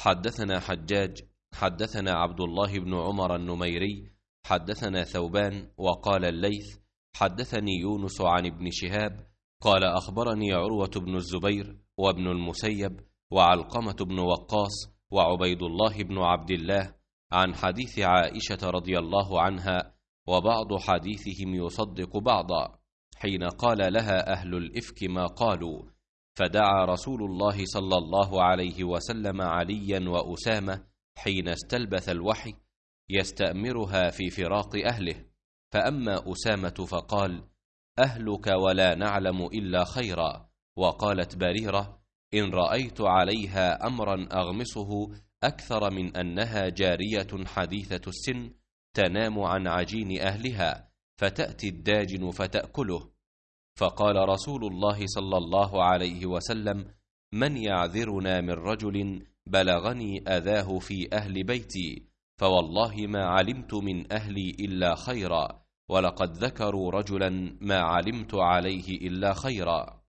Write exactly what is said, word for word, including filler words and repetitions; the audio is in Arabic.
حدثنا حجاج حدثنا عبد الله بن عمر النميري حدثنا ثوبان وقال الليث حدثني يونس عن ابن شهاب قال أخبرني عروة بن الزبير وابن المسيب وعلقمة بن وقاص وعبيد الله بن عبد الله عن حديث عائشة رضي الله عنها، وبعض حديثهم يصدق بعضا، حين قال لها أهل الإفك ما قالوا، فدعا رسول الله صلى الله عليه وسلم عليا وأسامة حين استلبث الوحي يستأمرها في فراق أهله، فأما أسامة فقال: أهلك ولا نعلم إلا خيرا. وقالت بريرة: إن رأيت عليها أمرا أغمصه أكثر من أنها جارية حديثة السن تنام عن عجين أهلها فتأتي الداجن فتأكله. فقال رسول الله صلى الله عليه وسلم: من يعذرنا من رجل بلغني أذاه في أهل بيتي؟ فوالله ما علمت من أهلي إلا خيرا، ولقد ذكروا رجلا ما علمت عليه إلا خيرا.